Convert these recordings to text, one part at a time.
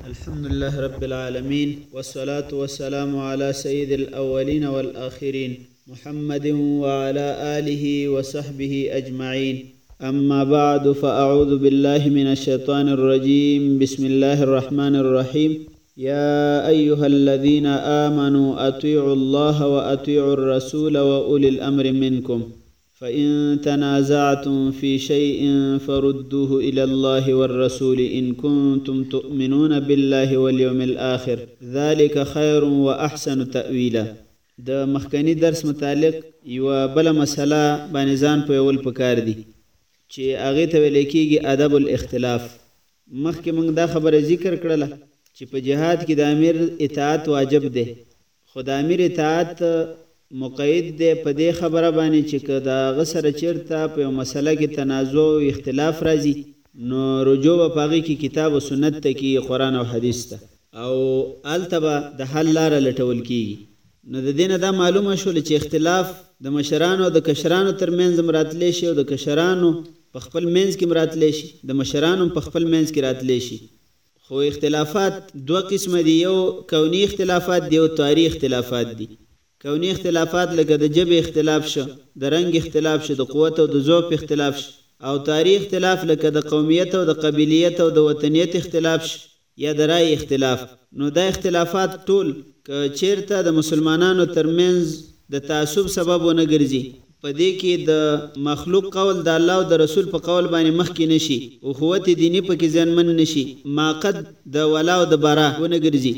الحمد لله رب العالمين والصلاة والسلام على سيد الأولين والآخرين محمد وعلى آله وصحبه أجمعين. أما بعد فأعوذ بالله من الشيطان الرجيم. بسم الله الرحمن الرحيم. يا أيها الذين آمنوا أطيعوا الله وأطيعوا الرسول وأولي الأمر منكم فإن تنازعتم في شيء فردوه إلى الله والرسول إن كنتم تؤمنون بالله واليوم الآخر ذلك خير وأحسن تأويلا. د مخکنی درس متعلق یو بل مسله باندې ځان پویول پکار دي چې هغه ته ویل کېږي ادب الاختلاف. مخکې موږ دا خبره ذکر کړله چې په جهاد کې د امیر اطاعت واجب دی، خو د امیر اطاعت مقید دی په دې خبره باندې چې که د هغه سره چېرته په یو مسله کې تنازع او اختلاف راځي نو رجوع به په هغې کې کتاب و سنت ته کېږي، قرآن او حدیث ته، او هلته به د حل لاره لټول کېږي. نو د دې نه دا معلومه شوله چې اختلاف د مشرانو او د کشرانو تر منځ هم راتلی شي او د کشرانو په خپل منځ کې هم راتلی شي، د مشرانو په خپل منځ کې راتلی شي. خو اختلافات دوه قسمه دي، یو کونی اختلافات دي او تاریخ اختلافات دي. کونی اختلافات لکه د ژبې اختلاف شو، د رنګ اختلاف شو، د قوت او د ذوق اختلاف شو، او تاریخ اختلاف لکه د قومیت او د قبیلیت او د وطنیت اختلاف شو یا د رای اختلاف. نو دا اختلافات ټول که چیرته د مسلمانانو ترمنځ د تعصب سبب ونه ګرځي، په دې کې د مخلوق قول د الله او د رسول په قول باندې مخکې نشي، اخوت دینی پکې زیانمن نشي، ماقد د ولا او د برا ونه ګرځي،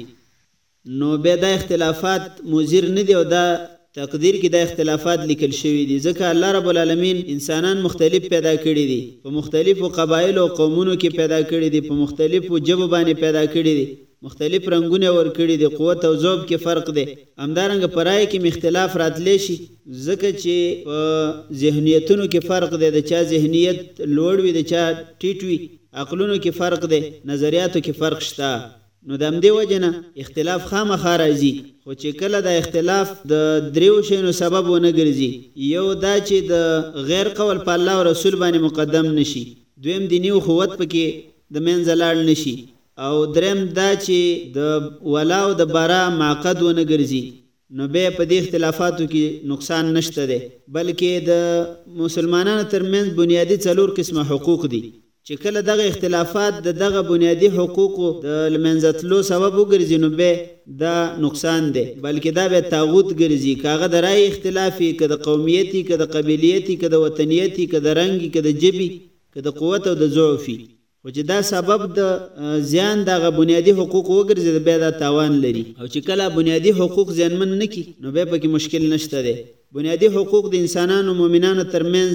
نو بیا دا اختلافات مضر نه دي او دا تقدیر کې دا اختلافات لیکل شوي دي. ځکه الله رب العالمین انسانان مختلف پیدا کړي دي، په مختلفو قبایل او قومونو کې پیدا کړي دي، په مختلفو ژبو باندې پیدا کړي دي، مختلف رنگونه ور کړي دي، قوت او ذوق کې فرق دی. همدارنګه په رای کې اختلاف راتلی شي، ځکه چې په ذهنیتونو کې فرق دی، د چا ذهنیت لوړ وي د چا ټیټ وي، عقلونو کې فرق دی، نظریاتو کې فرق شته. نو د همدې وجه نه اختلاف خامخا راځي، خو چې کله د اختلاف د دریو شیانو سبب ونه ګرځي، یو دا چې د غیر قول په الله او رسول باندې مقدم نشي، دویم دیني اخوت پکې د منځه لاړ نشي، او دریم دا چې د ولا او د برا معقد ونه ګرځي، نو بیا په دې اختلافاتو کې نقصان نشته دی. بلکې د مسلمانانو ترمنځ بنیادي 4 قسمه حقوق دي چې کله دغه اختلافات د دغه بنیادی حقوقو د لمنځه تلو سبب وګرځي نو به دا نقصان دی، بلکې دا به طاغوت ګرځي. که هغه د رای اختلافي، که د قومیتي، که د قبیلیتي، که د وطنیتي، که د رنګي، که د ژبې، که د قوت او د ضعفي، خو چې دا سبب د زیان دغه بنیادی حقوق وګرځي بیا دا تاوان لري. او چې کله بنیادی حقوق زیانمن نه کړي نو بیا پکې مشکل نشته دی. بنیادی حقوق د انسانانو مؤمنانو ترمنځ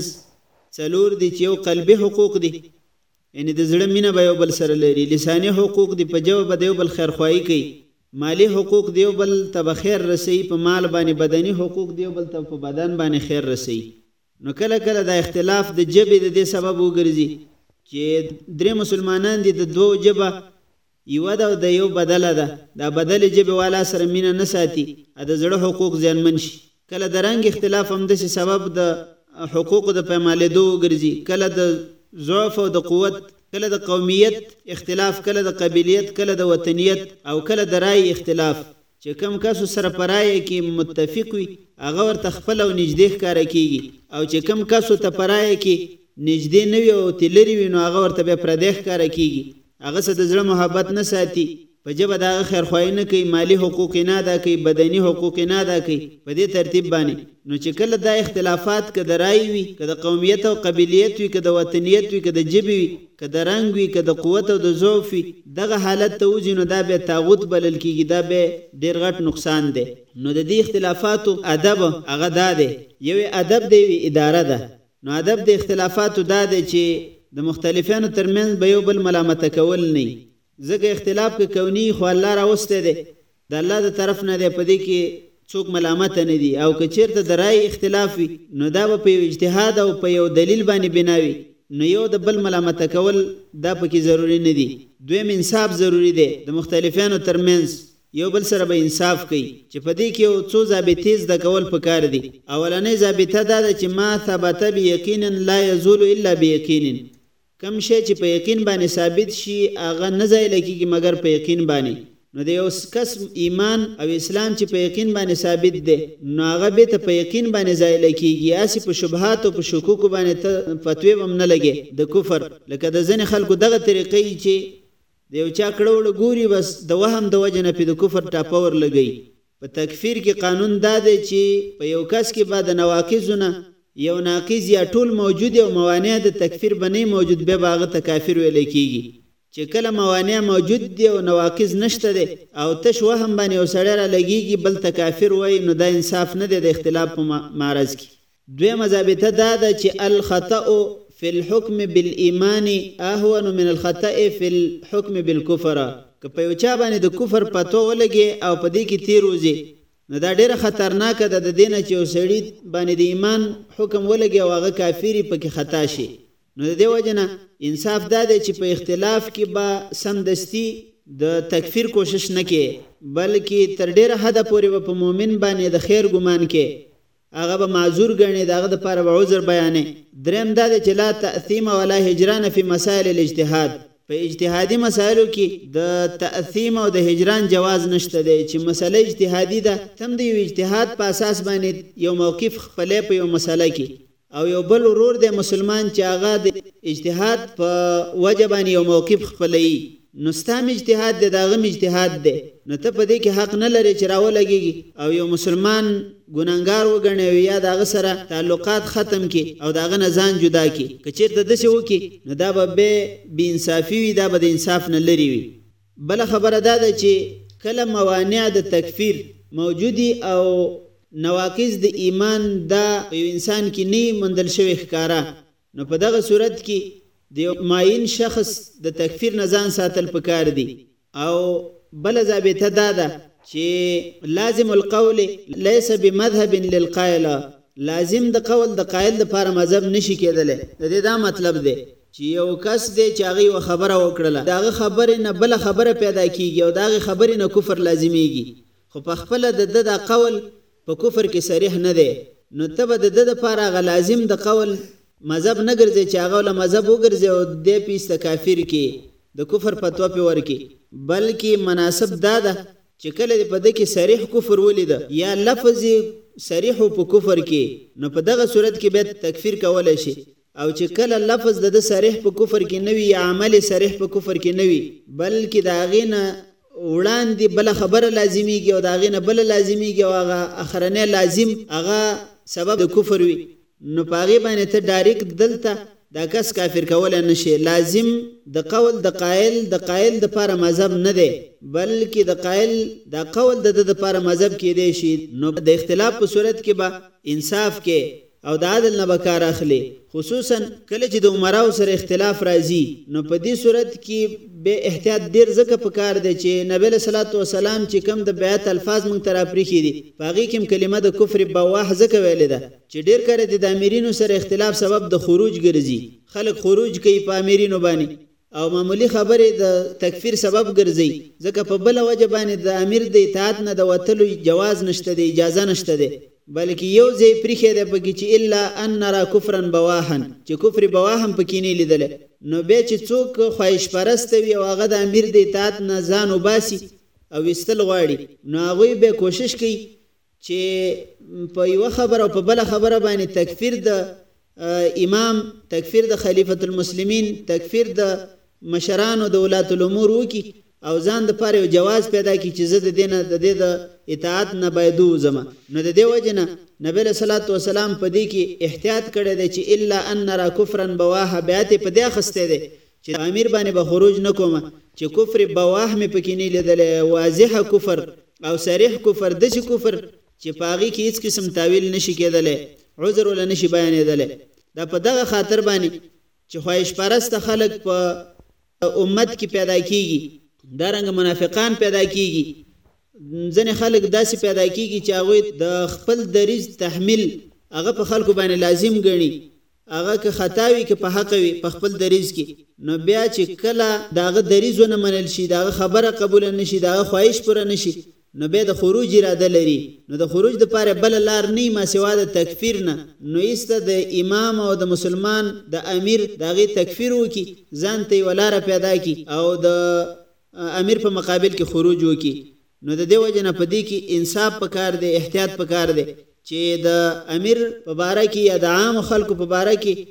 4 دي چې یو قلبي حقوق دي، یعنی د زړه مینه به یو بل سره لري، لسانی حقوق دی په ژبه به د یو بل خیرخواهي کوي، مالی حقوق دی یو بل ته به خیر رسوي په مال باندې، بدني حقوق دی یو بل ته په بدن باندې خیر رسوي. نو کله کله د اختلاف د ژبې د دې سبب وګرځي چې 3 مسلمانان دي، د 2 ژبه یوه ده او د یو بدله ده، دا بدلې ژبې والا سره مینه نه ساتي، د زړه حقوق زیانمن شي. کله د رنګ اختلاف هم داسې سبب د حقوقو د پیمالېدو وګرځي، کله د ضعف او د قوت، کله د قومیت اختلاف، کله د قبیلیت، کله د وطنیت، او کله د رای اختلاف. چې کم کسو سره په رایه کې متفق وي هغه ورته خپل او نږدې ښکاره کېږي، او چې کم کسو ته په رایه کې نږدې نه وي او ته لرې وي نو هغه ورته بیا پردی ښکاره کېږي، هغه سره د زړه محبت نه ساتي، په ژبه د هغه خیرخواهي نه کوي، مالی حقوق یې نه ادا کوي، بدني حقوق یې نه ادا کوي، په دې ترتیب باندې. نو چې کله دا اختلافات که د رای وي، که د قومیت او قبیلیت وي، که د وطنیت وي، که د ژبې وي، که د رنګ وي، که د قوت او د ضعف وي، دغه حالت ته وځي نو دا بیا طاغوت بلل کېږي، دا بیا ډېر غټ نقصان دی. نو د دې اختلافاتو ادب هغه دا دی، یو ادب دی یوې اداره ده. نو ادب د اختلافاتو دا دی چې د مختلفانو ترمنځ به یو بل ملامته کول نه، ځکه اختلاف که کونی خو الله راوستی دی، د الله د طرف نه دی، په دې کې څوک ملامته نه دي. او که چیرته د رای اختلاف وي نو دا به په یو اجتهاد او په یو دلیل باندې بناوي، نو یو د بل ملامته کول دا پکې ضروری نه دي. دویم انصاف ضروری دی، د مختلفانو ترمنځ یو بل سره به انصاف کوي، چې په دې کې یو څو ضابطې زده کول پکار دي. اولنۍ ضابطه دا ده چې ما ثبت بیقین لا یزول الا بیقین، کم شی چې په یقین باندې ثابت شي هغه نه ځایله کېږي مګر په یقین باندې. نو د یو کس ایمان او اسلام چې په یقین باندې ثابت دی نو هغه بېرته په یقین باندې ځایله کېږي. هسې په شبهات او په شکوکو باندې ته فتوی به هم نه لګې د کفر، لکه د ځینې خلکو دغه طریقې چې د یو چا کړه وړه ګوري بس د وهم د وجې نه پې د کفر ټاپه ور لګوي. په تکفیر کې قانون دا دی چې په یو کس کې به د نواقضو نه یو ناقض یا ټول موجود او موانع د تکفیر به نه موجود، بیا به هغه ته کافر ویلی کېږي. چې کله موانع موجود دی او نواقض نشته دی او تش وهم باندې یو سړی را لګېږي بل ته کافر وایي، نو دا انصاف نه دی د اختلاف په معرض کې. دویمه ضابطه دا ده چې الخطأ فی الحکم بالایمان اهون من الخطأ فی الحکم بالکفر. که په یو چا باندې د کفر پتو ولګي او په دې کې تیر وځي نو دا ډیره خطرناکه ده د دې نه چې یو سړي باندې د ایمان حکم ولګي او هغه کافر پکې خطا شي. نو د دې وجه نه انصاف دا دی چې په اختلاف کې به سمدستي د تکفیر کوشش نه کوي، بلکې تر ډیره حده پورې به په مؤمن باندې د خیر ګمان کوي، هغه به معذور ګڼي، د هغه دپاره به عذر بیانې. دریم دا دی چې لا تأثیم ولا هجران فی مسائل الاجتهاد. په اجتهادي مسایلو کې د تأثیم او د هجران جواز نشته دی. چې مسله اجتهادي ده تم د یو اجتهاد په اساس باندې یو موقف خپلې په یو مسله کې او یو بل ورور دی مسلمان چې هغه د اجتهاد په وجه باندې یو موقف خپلوي، نو ستا م اجتهاد دی د هغه م اجتهاد دی، نو ته په دې کې حق نه لرې چې راولګېږي او یو مسلمان ګناهګار وګڼې او یا د هغه سره تعلقات ختم کړي او د هغه نه ځان جدا کړي. که چېرته داسې وکړي نو دا به بې انصافي وي، دا به د انصاف نه لرې وي. بله خبره دا ده چې کله موانع د تکفیر موجودي او نواقض د ایمان دا یو انسان کې نه موندل شوی ښکاره، نو په دغه صورت کې د یو معین شخص د تکفیر نه ځان ساتل پکار دي. او بله ضابطه دا ده چې لازم القول لیس بمذهب للقائل. لازم د قول د قائل دپاره مذهب نشي کېدلی. د دې دا مطلب دی چې یو کس دی چې هغه یوه خبره وکړله، د هغه خبرې نه بله خبره پیدا کېږي او د هغې خبرې نه کفر لازمیږي، خو په خپله د ده دا قول په کفر کې صریح نه دی، نو ته به د ده دپاره هغه لازم د قول مذهب نه ګرځي چې هغه له مذهب وګرځي او دې په ایسته کافر کې د کفر فتوا پې ورکړي، بلکې مناسب دا ده چې کله دې په ده کې صریح کفر ولیده یا لفظ صریح په کفر کې، نو په دغه صورت کې باید تکفیر کولی شي. او چې کله لفظ د ده صریح په کفر کې نه وي یا عمل صریح په کفر کې نه وي، بلکې د هغې نه وړاندې بله خبره لازمیږي او د هغې نه بله لازمیږي او هغه اخرنی لازم هغه سبب د کفر وي، نو په هغې باندې ته ډایرکټ دلته دا کس کافر کولی نه شي. لازم د قول د قایل دپاره مذهب نه دی، بلکې د قایل دا قول د ده دپاره مذهب کېدی شي. نو د اختلاف په صورت کې به انصاف کې او د عدل نه به کار اخلي، خصوصا کله چې د عمراو سره اختلاف راځي. نو په دې صورت کې به احتیاط ډېر ځکه پکار دی چې نبی علیه صلات وسلام چې کوم د بیعت الفاظ موږ ته راپرېښي دي په هغې کې هم کلمه د کفر بواح ځکه ویلې ده چې ډېر کله د امیرینو سره اختلاف سبب د خروج ګرځي، خلک خروج کوي په امیرینو باندې او معمولی خبرې د تکفیر سبب ګرځي، ځکه په بله وجه باندې د امیر د اطاعت نه د وتلو جواز نشته دی، اجازه نشته دی، بلکې یو ځای پریښی دی پکې چې الا ان نرا کفرا بواحا، چې کفر بواح هم پکې نه لیدلی. نو بیا چې څوک خواهش پرسته وي او هغه د امیر د اطاعت نه ځان وباسي او ایستل غواړي، نو هغوی بیا کوشش کوي چې په یوه خبره او په بله خبره باندې تکفیر د امام، تکفیر د خلیفة المسلمین، تکفیر د مشرانو د ولات الامور وکي او ځان دپاره یو جواز پیدا کړي چې زه د دې نه د دې د اطاعت نه باید ووځم. نو د دې وجې نه نبی علیه صلات وسلام په دې کې احتیاط کړی دی چې الا ان نرا کفرا بواحا، بیعت یې په دې اخیستی دی چې امیر باندې به خروج نه کومه، چې کفر بواح مې پکې نه لیدلی، واضحه کفر او صریح کفر، داسې کفر چې په هغې کې هېڅ قسم تاویل نشي کېدلی، عذر ولا نشي بیانېدلی. دا په دغه خاطر باندې چې خواهش پرسته خلک په امت کې پیدا کېږي، دارنګه منافقان پیدا کېږي، ځینې خلک داسې پیدا کېږي چې هغوی د خپل دریځ تحمیل هغه په خلکو باندې لازم ګڼي، هغه که خطا وي که په حق وي په خپل دریځ کې، نو بیا چې کله د هغه دریځ ونه منل شي، د هغه خبره قبوله نه شي، د هغه خواهش پوره نه شي، نو به د خروج اراده لري، نو د خروج دپاره بله لار نه ما سوا د تکفیر نه، نو ایسته د امام او د مسلمان د امیر د هغې تکفیر وکړي، ځان ته یوه لاره پیدا کړي او د امیر په مقابل کې خروج وکړي. نو د دې وجه نه په دې کې انصاف پکار دی، احتیاط پکار دی چې د امیر په باره کې یا د عام خلکو په باره کې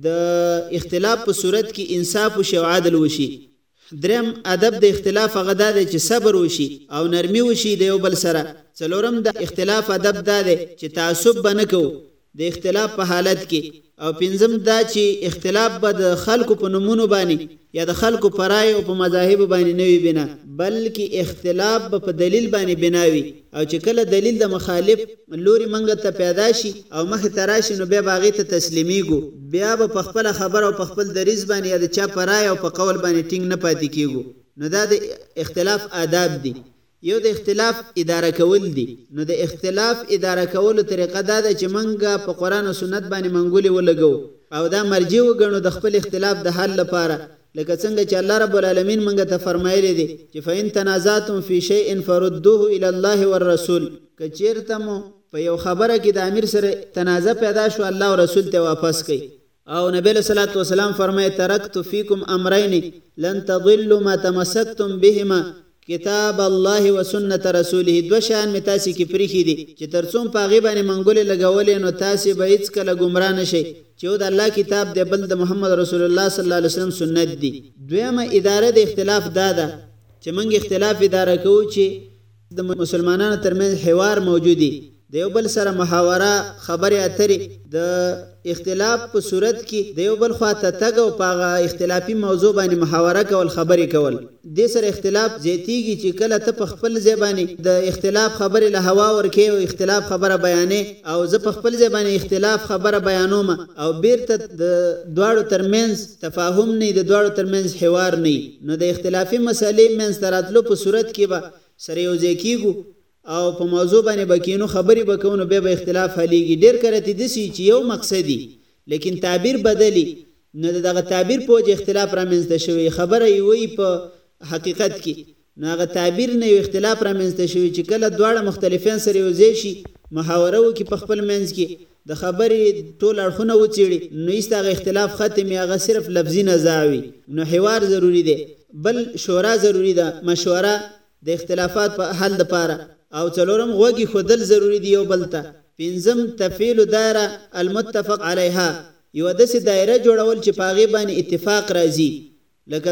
د اختلاف په صورت کې انصاف وشي او عدل وشي. دریم ادب د اختلاف هغه دا دی چې صبر وشي او نرمي وشي د یو بل سره. څلورم د اختلاف ادب دا دی چې تعصب به نه کوو د اختلاف په حالت کې. او پنځم دا چې اختلاف به د خلکو په نومونو باندې یا د خلکو په رایو او په مذاهبو باندې نه وي بنا، بلکې اختلاف به په دلیل باندې بنا وي. او چې کله دلیل د مخالف لوري منګه ته پیدا شي او مخې ته راشي نو بیا به هغې ته تسلیمیږو، بیا به په خپله خبره او په خپل دریځ باندې یا د چا په رای او په قول باندې ټینګ نه پاتې کیږو. نو دا د اختلاف آداب دي. یو د اختلاف اداره کول دي. نو د اختلاف اداره کولو طریقه دا ده چې منګه په قرآن او سنت باندې منګولې ولګو او دا مرجع وګڼو د خپل اختلاف د حل لپاره، لکه څنګه چې الله رب العالمین منګه ته فرمایلی دی چې فإن تنازعتم فی شیء فردوه الی الله والرسول. که چیرته مو په یو خبره کې د امیر سره تنازع پیدا شو، الله او رسول ته واپس کړئ. او نبی علیہ الصلوۃ والسلام فرمایي ترکت فیکم امرین لن تضلوا ما تمسکتم بهما کتاب الله و سنت رسوله. دو شان می تاسې کې پریښي دي چې تر څو په هغې باندې منګولې لګولې نو تاسې به هېڅکله ګمراه نه شئ چې یو د الله کتاب دی بل د محمد رسول الله صلی الله علیه وسلم سنت دی. دویمه اداره د اختلاف دا ده چې موږ اختلاف اداره کوو چې د مسلمانانو ترمنځ حوار موجودي، د یو بل سره محاوره خبرې اترې، د اختلاف په صورت کې د یو بل خواته تګ او په هغه اختلافي موضوع باندې محاوره کول، خبرې کول. دې سره اختلاف زیاتیږي چې کله ته په خپل ځای باندې د اختلاف خبرې له هوا ورکې او اختلاف خبره بیانې او زه په خپل ځای باندې اختلاف خبره بیانوم او بیرته د دواړو ترمنځ تفاهم نه، د دواړو ترمنځ حوار نه، نو د اختلافي مسلې منځ ته راتلو په صورت کې به سره یو ځای کېږو او په موضوع باندې بکینو خبرې بکونو بیا به اختلاف حلیږي. ډېر کله داسې چې یو مقصدي لیکن تعبیر بدلی، نو دغه تعبیر په وجه اختلاف رامنځته شوی، خبره یې وایي په حقیقت کې، نو هغه تعبیر نه یو اختلاف رامنځته شوی چې کله دواړه مختلفین سره یو ځای شي محاوره وکړي په خپل منځ کې، د خبرې ټول اړخونه وڅېړي، نو ایسته هغه اختلاف ختم وي، هغه صرف لفظي نزاع وي. نو حوار ضروري دی، بل شورا ضروري ده، مشوره د اختلافات په حل دپاره. او څلورم غوږی ښودل ضروري دی یو بل ته. پنځم تفعیل دایره المتفق علیها، یوه داسې دایره جوړول چې په هغې باندې اتفاق راځي، لکه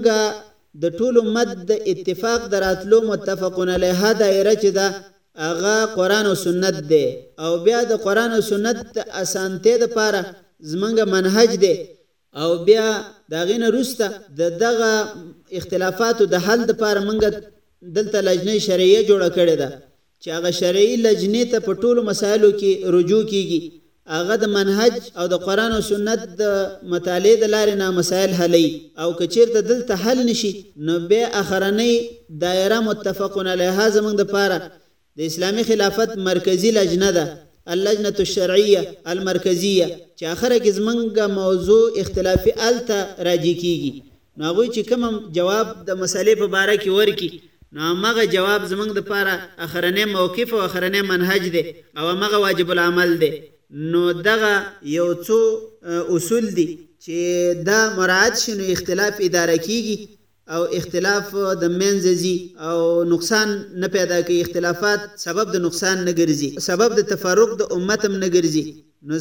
زمونږ د ټول امت د اتفاق د راتلو متفقون علیها دایره چې ده هغه قرآن او سنت دی. او بیا د قرآن او سنت د اسانتۍ دپاره زمونږ منهج دی. او بیا د هغې نه وروسته د دغه اختلافاتو د حل دپاره مونږ دلته لجنه شرعیه جوړه کړې ده چې هغه شرعي لجنې ته په ټولو مسایلو کې رجوع کیږي، هغه د منهج او د قرآن او سنت د مطالعې د لارې نه مسایل حلوي. او که چیرته دلته حل نشي نو بیا اخرنۍ دایره متفقون علیها زموږ دپاره د اسلامي خلافت مرکزي لجنه ده، اللجنة الشرعیه المرکزیه، چې اخره کې زموږ موضوع اختلافي هلته راجع کیږي. نو هغوی چې کوم جواب د مسلې په باره کې ورکي نو همغه جواب زمونږ دپاره اخرنی موقف او اخرنی منهج دی او همغه واجب العمل دی. نو دغه یو څو اصول دي چې دا مراعات شي نو اختلاف اداره کیږي او اختلاف د منځه ځي او نقصان نه پیدا کوي، اختلافات سبب د نقصان نه ګرځي، سبب د تفرق د امت هم نه ګرځي. نو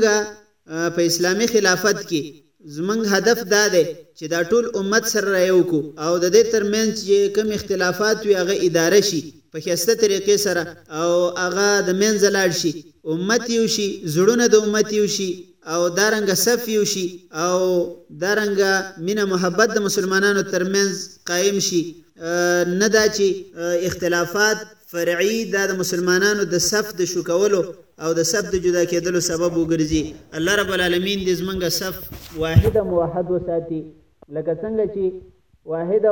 زمونږ په اسلامي خلافت کې زمونږ هدف دا دی چې دا ټول امت سره رایو کو او د دې ترمنځ چې کوم اختلافات وي هغه اداره شي په ښایسته طریقې سره او هغه د منځه لاړ شي، امت یو شي، زړونه د امت یو شي او دارنګه صف یو شي او دارنګه مینه محبت د مسلمانانو ترمنځ قائم شي. نه دا چې اختلافات فرعي دا د مسلمانانو د صف د شو کولو او د صف د جدا کېدلو سبب وګرځي. الله رب العالمین دې زمونږ صف واحد موحد وساتي، لکه څنګه چې واحد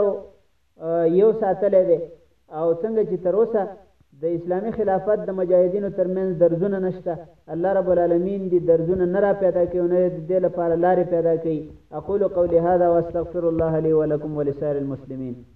او یو ساتلی دی او څنګه چې تر اوسه د اسلامي خلافت د مجاهدینو ترمنځ درزونه نشته، الله رب العالمین دې درزونه نه را پیدا کوي او نه د دې لپاره لارې پیدا کوي. اقول قولي هذا واستغفر الله لي ولكم ولسائر المسلمين.